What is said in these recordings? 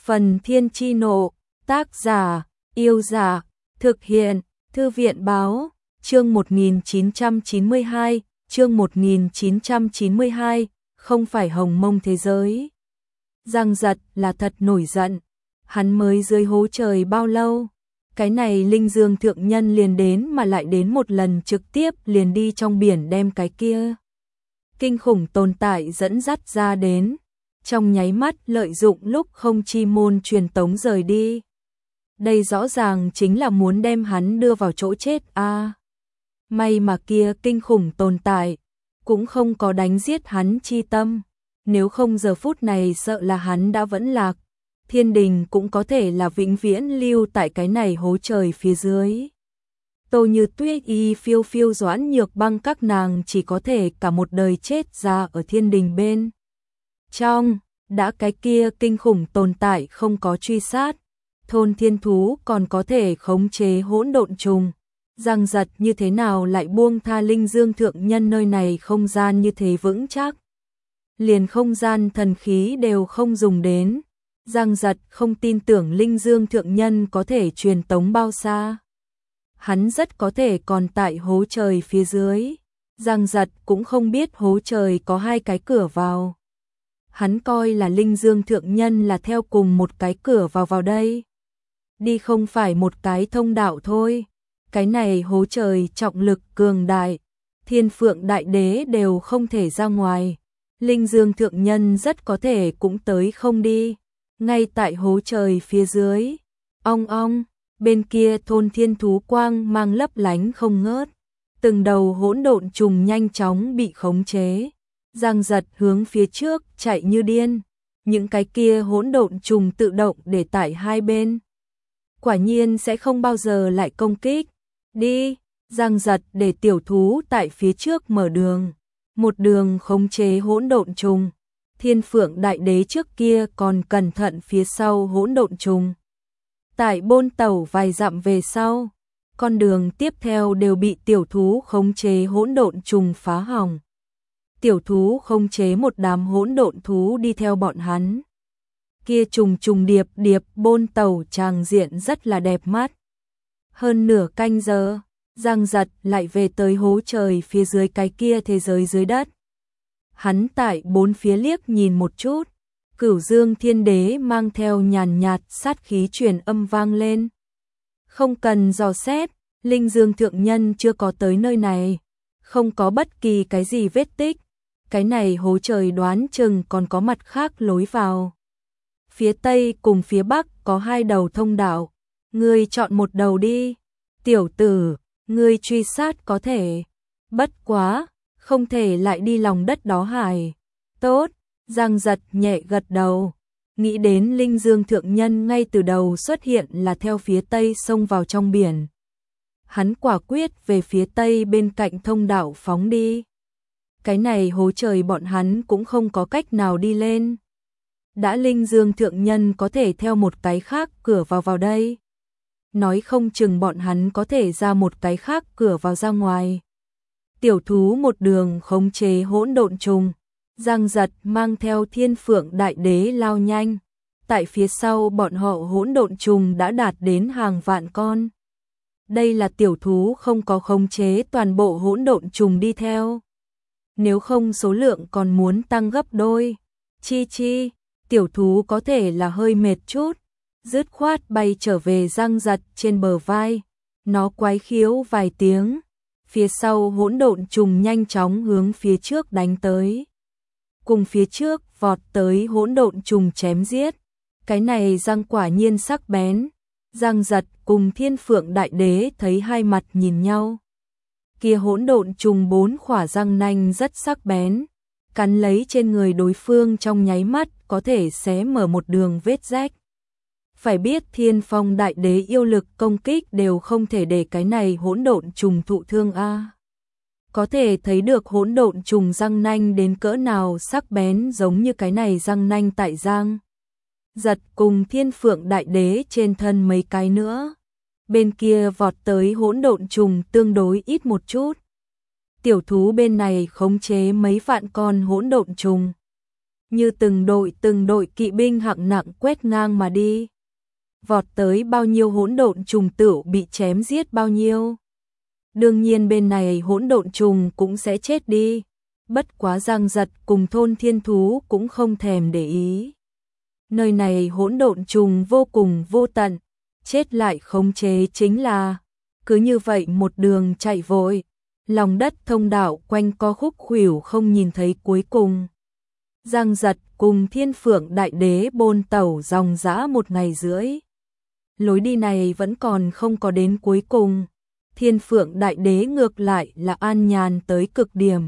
Phần Thiên Chi Nộ, tác giả, Yêu Giả, thực hiện, Thư viện Báo, chương 1992, chương 1992, không phải hồng mông thế giới. Giang Giật là thật nổi giận, hắn mới dưới hố trời bao lâu, cái này Linh Dương thượng nhân liền đến mà lại đến một lần trực tiếp liền đi trong biển đem cái kia kinh khủng tồn tại dẫn dắt ra đến, trong nháy mắt lợi dụng lúc không chi môn truyền tống rời đi. Đây rõ ràng chính là muốn đem hắn đưa vào chỗ chết a. May mà kia kinh khủng tồn tại cũng không có đánh giết hắn chi tâm, nếu không giờ phút này sợ là hắn đã vẫn lạc, thiên đình cũng có thể là vĩnh viễn lưu tại cái này hố trời phía dưới. Tô Như Tuyết y phiêu phiêu Doãn Nhược Băng các nàng chỉ có thể cả một đời chết ra ở thiên đình bên trong, đã cái kia kinh khủng tồn tại không có truy sát, thôn thiên thú còn có thể khống chế hỗn độn trùng. Giang Giật như thế nào lại buông tha Linh Dương thượng nhân nơi này không gian như thế vững chắc, liền không gian thần khí đều không dùng đến. Giang Giật không tin tưởng Linh Dương thượng nhân có thể truyền tống bao xa, hắn rất có thể còn tại hố trời phía dưới. Giang Giật cũng không biết hố trời có hai cái cửa vào, hắn coi là Linh Dương thượng nhân là theo cùng một cái cửa vào đây, đi không phải một cái thông đạo thôi. Cái này hố trời trọng lực cường đại, Thiên Phượng Đại Đế đều không thể ra ngoài, Linh Dương thượng nhân rất có thể cũng tới không đi. Ngay tại hố trời phía dưới, ong ong, bên kia thôn thiên thú quang mang lấp lánh không ngớt, từng đầu hỗn độn trùng nhanh chóng bị khống chế. Giang Giật hướng phía trước chạy như điên, những cái kia hỗn độn trùng tự động để tại hai bên, quả nhiên sẽ không bao giờ lại công kích. Đi, Giang Giật để tiểu thú tại phía trước mở đường, một đường khống chế hỗn độn trùng. Thiên Phượng Đại Đế trước kia còn cẩn thận phía sau hỗn độn trùng. Tại bôn tàu vài dặm về sau, con đường tiếp theo đều bị tiểu thú khống chế hỗn độn trùng phá hỏng. Tiểu thú khống chế một đám hỗn độn thú đi theo bọn hắn. Kia trùng trùng điệp điệp bôn tàu tràng diện rất là đẹp mắt. Hơn nửa canh giờ, Giang Giật lại về tới hố trời phía dưới cái kia thế giới dưới đất. Hắn tại bốn phía liếc nhìn một chút, Cửu Dương Thiên Đế mang theo nhàn nhạt sát khí truyền âm vang lên. Không cần dò xét, Linh Dương thượng nhân chưa có tới nơi này, không có bất kỳ cái gì vết tích, cái này hố trời đoán chừng còn có mặt khác lối vào. Phía Tây cùng phía Bắc có hai đầu thông đạo, ngươi chọn một đầu đi. Tiểu tử, ngươi truy sát có thể, bất quá, không thể lại đi lòng đất đó hải. Tốt, Giang Giật nhẹ gật đầu, nghĩ đến Linh Dương thượng nhân ngay từ đầu xuất hiện là theo phía Tây xông vào trong biển. Hắn quả quyết về phía Tây bên cạnh thông đạo phóng đi. Cái này hố trời bọn hắn cũng không có cách nào đi lên. Đã Linh Dương thượng nhân có thể theo một cái khác cửa vào đây, nói không chừng bọn hắn có thể ra một cái khác cửa vào ra ngoài. Tiểu thú một đường khống chế hỗn độn trùng, Giang Giật mang theo Thiên Phượng Đại Đế lao nhanh. Tại phía sau bọn họ hỗn độn trùng đã đạt đến hàng vạn con. Đây là tiểu thú không có khống chế toàn bộ hỗn độn trùng đi theo, nếu không số lượng còn muốn tăng gấp đôi. Chi, tiểu thú có thể là hơi mệt chút, dứt khoát bay trở về Giang Giật trên bờ vai, nó quái khiếu vài tiếng, phía sau hỗn độn trùng nhanh chóng hướng phía trước đánh tới. Cùng phía trước vọt tới hỗn độn trùng chém giết, cái này răng quả nhiên sắc bén. Giang Giật cùng Thiên Phượng Đại Đế thấy hai mặt nhìn nhau. Kia hỗn độn trùng bốn khỏa răng nanh rất sắc bén, cắn lấy trên người đối phương trong nháy mắt có thể xé mở một đường vết rách. Phải biết Thiên Phong Đại Đế yêu lực công kích đều không thể để cái này hỗn độn trùng thụ thương a. Có thể thấy được hỗn độn trùng răng nanh đến cỡ nào sắc bén, giống như cái này răng nanh tại Giang Giật cùng Thiên Phượng Đại Đế trên thân mấy cái nữa. Bên kia vọt tới hỗn độn trùng tương đối ít một chút. Tiểu thú bên này khống chế mấy vạn con hỗn độn trùng. như từng đội kỵ binh hạng nặng quét ngang mà đi. Vọt tới bao nhiêu hỗn độn trùng tựu bị chém giết bao nhiêu. Đương nhiên bên này hỗn độn trùng cũng sẽ chết đi. Bất quá Giang Giật cùng thôn thiên thú cũng không thèm để ý. Nơi này hỗn độn trùng vô cùng vô tận, chết lại khống chế chính là. Cứ như vậy một đường chạy vội, lòng đất thông đạo quanh co khúc khuỷu không nhìn thấy cuối cùng. Giang Giật cùng Thiên Phượng Đại Đế bôn tẩu dòng dã 1 ngày rưỡi. Lối đi này vẫn còn không có đến cuối cùng. Thiên Phượng Đại Đế ngược lại là an nhàn tới cực điểm.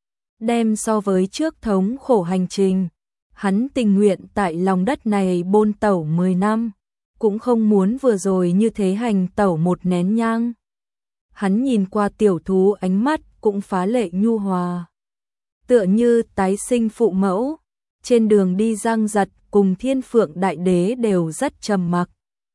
Đem so với trước thống khổ hành trình, hắn tình nguyện tại lòng đất này bôn tẩu 10 năm, cũng không muốn vừa rồi như thế hành tẩu 1 nén nhang. Hắn nhìn qua tiểu thú ánh mắt cũng phá lệ nhu hòa. Tựa như tái sinh phụ mẫu, trên đường đi Giang Giật cùng Thiên Phượng Đại Đế đều rất trầm mặc.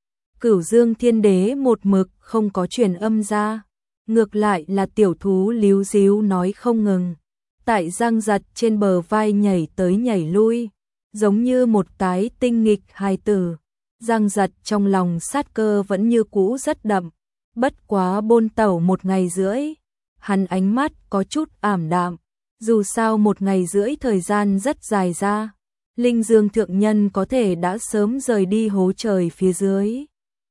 Cửu Dương Thiên Đế một mực không có truyền âm ra, ngược lại là tiểu thú líu díu nói không ngừng. Tại Giang Giật trên bờ vai nhảy tới nhảy lui, giống như một cái tinh nghịch hài tử. Giang Giật trong lòng sát cơ vẫn như cũ rất đậm, bất quá bôn tẩu 1 ngày rưỡi, hắn ánh mắt có chút ảm đạm, dù sao 1 ngày rưỡi thời gian rất dài ra, Linh Dương thượng nhân có thể đã sớm rời đi hố trời phía dưới.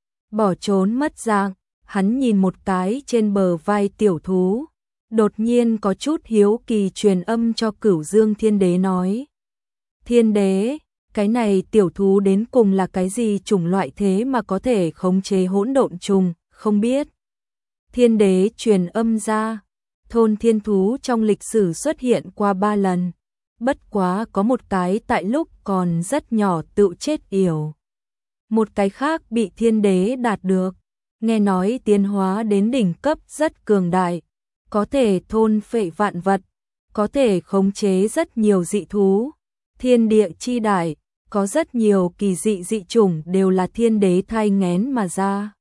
Bỏ trốn mất dạng, hắn nhìn một cái trên bờ vai tiểu thú, đột nhiên có chút hiếu kỳ truyền âm cho Cửu Dương Thiên Đế nói. Thiên Đế, cái này tiểu thú đến cùng là cái gì chủng loại thế mà có thể khống chế hỗn độn trùng, không biết. Thiên Đế truyền âm ra, thôn thiên thú trong lịch sử xuất hiện qua 3 lần, bất quá có một cái tại lúc còn rất nhỏ tự chết yểu. Một cái khác bị Thiên Đế đạt được, nghe nói tiến hóa đến đỉnh cấp rất cường đại, có thể thôn phệ vạn vật, có thể khống chế rất nhiều dị thú. Thiên địa chi đại, có rất nhiều kỳ dị dị chủng đều là Thiên Đế thai nghén mà ra.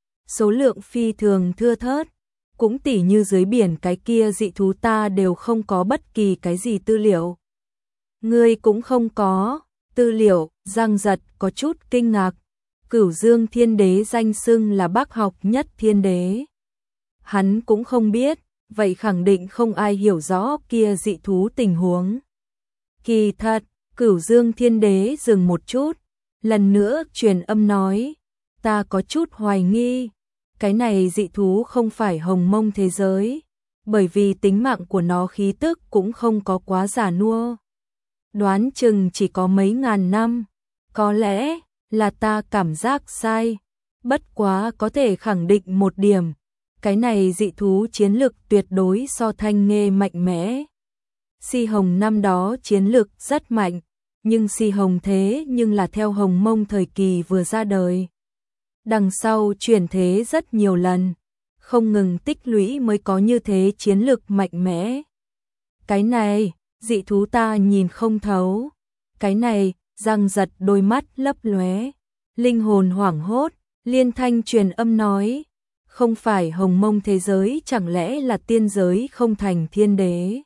Số lượng phi thường thưa thớt, cũng tỉ như dưới biển cái kia dị thú ta đều không có bất kỳ cái gì tư liệu. Ngươi cũng không có tư liệu, Giang Giật có chút kinh ngạc. Cửu Dương Thiên Đế danh xưng là bác học nhất Thiên Đế. Hắn cũng không biết, vậy khẳng định không ai hiểu rõ kia dị thú tình huống. Kỳ thật, Cửu Dương Thiên Đế dừng một chút, lần nữa truyền âm nói, ta có chút hoài nghi, cái này dị thú không phải hồng mông thế giới, bởi vì tính mạng của nó khí tức cũng không có quá già nua. Đoán chừng chỉ có mấy ngàn năm, có lẽ là ta cảm giác sai, bất quá có thể khẳng định một điểm, cái này dị thú chiến lực tuyệt đối so Thanh Nghê mạnh mẽ. Si Hồng năm đó chiến lực rất mạnh, nhưng Si Hồng thế nhưng là theo Hồng Mông thời kỳ vừa ra đời. Đằng sau chuyển thế rất nhiều lần, không ngừng tích lũy mới có như thế chiến lực mạnh mẽ. Cái này, dị thú ta nhìn không thấu. Cái này, Giang Giật đôi mắt lấp lóe, linh hồn hoảng hốt, liên thanh truyền âm nói, không phải Hồng Mông thế giới chẳng lẽ là tiên giới không thành Thiên Đế.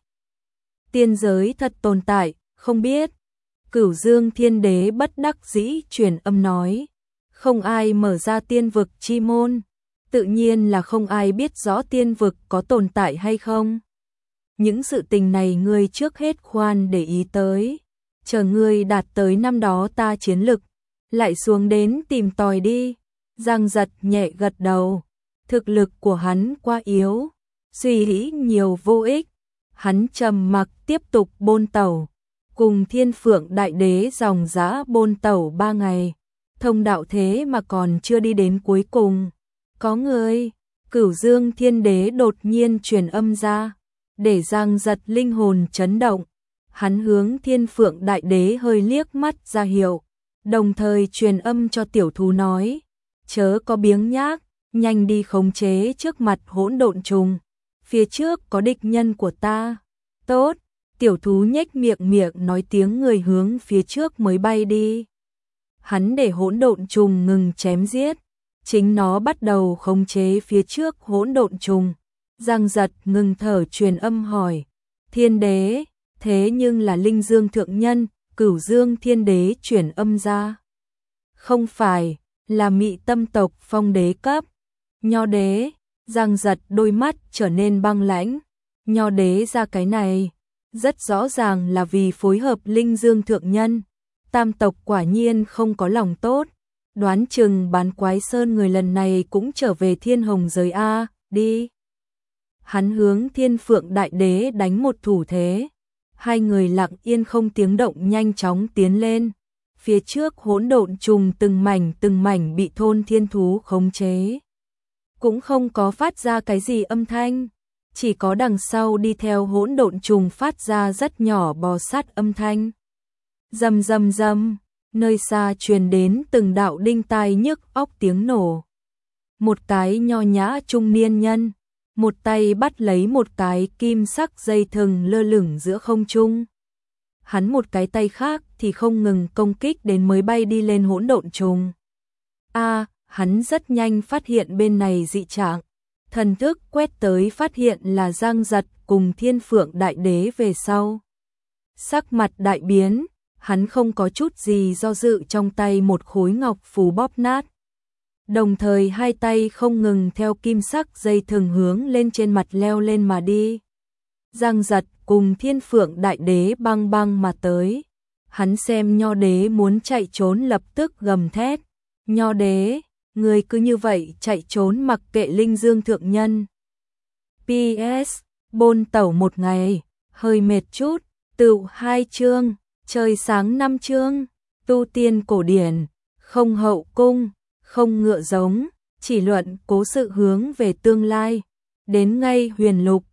Tiên giới thật tồn tại, không biết. Cửu Dương Thiên Đế bất đắc dĩ truyền âm nói, không ai mở ra tiên vực chi môn, tự nhiên là không ai biết rõ tiên vực có tồn tại hay không. Những sự tình này ngươi trước hết khoan để ý tới, chờ ngươi đạt tới năm đó ta chiến lực, lại xuống đến tìm tòi đi. Giang Giật nhẹ gật đầu, thực lực của hắn quá yếu, suy nghĩ nhiều vô ích. Hắn trầm mặc tiếp tục bôn tẩu, cùng Thiên Phượng Đại Đế dòng dã bôn tẩu 3 ngày, thông đạo thế mà còn chưa đi đến cuối cùng. Có người, Cửu Dương Thiên Đế đột nhiên truyền âm ra, để Giang Giật linh hồn chấn động. Hắn hướng Thiên Phượng Đại Đế hơi liếc mắt ra hiệu, đồng thời truyền âm cho tiểu thú nói, chớ có biếng nhác, nhanh đi khống chế trước mặt hỗn độn trùng, phía trước có địch nhân của ta. Tốt, tiểu thú nhếch miệng nói tiếng người hướng phía trước mới bay đi. Hắn để hỗn độn trùng ngừng chém giết, chính nó bắt đầu khống chế phía trước hỗn độn trùng. Giang Giật ngừng thở truyền âm hỏi, Thiên Đế, thế nhưng là Linh Dương thượng nhân, Cửu Dương Thiên Đế chuyển âm ra. Không phải, là Mị Tâm tộc Phong Đế cấp. Nho Đế, Giang Giật đôi mắt trở nên băng lãnh. Nho Đế ra cái này, rất rõ ràng là vì phối hợp Linh Dương thượng nhân. Tam tộc quả nhiên không có lòng tốt, đoán chừng Bán Quái Sơn người lần này cũng trở về Thiên Hồng giới a, đi. Hắn hướng Thiên Phượng Đại Đế đánh một thủ thế. Hai người lặng yên không tiếng động nhanh chóng tiến lên. Phía trước hỗn độn trùng từng mảnh bị thôn thiên thú khống chế. Cũng không có phát ra cái gì âm thanh, chỉ có đằng sau đi theo hỗn độn trùng phát ra rất nhỏ bò sát âm thanh. Rầm rầm rầm, nơi xa truyền đến từng đạo đinh tai nhức óc tiếng nổ. Một cái nho nhã trung niên nhân, một tay bắt lấy một cái kim sắc dây thừng lơ lửng giữa không trung. Hắn một cái tay khác thì không ngừng công kích đến mới bay đi lên hỗn độn trùng. Hắn rất nhanh phát hiện bên này dị trạng. Thần thức quét tới phát hiện là Giang Giật cùng Thiên Phượng Đại Đế về sau. Sắc mặt đại biến, hắn không có chút gì do dự, trong tay một khối ngọc phù bóp nát. Đồng thời hai tay không ngừng theo kim sắc dây thừng hướng lên trên mặt leo lên mà đi. Giang Giật cùng Thiên Phượng Đại Đế băng băng mà tới. Hắn xem Nho Đế muốn chạy trốn lập tức gầm thét. Nho Đế, người cứ như vậy chạy trốn mặc kệ Linh Dương thượng nhân. PS, bôn tẩu một ngày, hơi mệt chút, tựu 2 chương, trời sáng 5 chương, tu tiên cổ điển, không hậu cung, không ngựa giống, chỉ luận cố sự hướng về tương lai. Đến ngay huyền lục,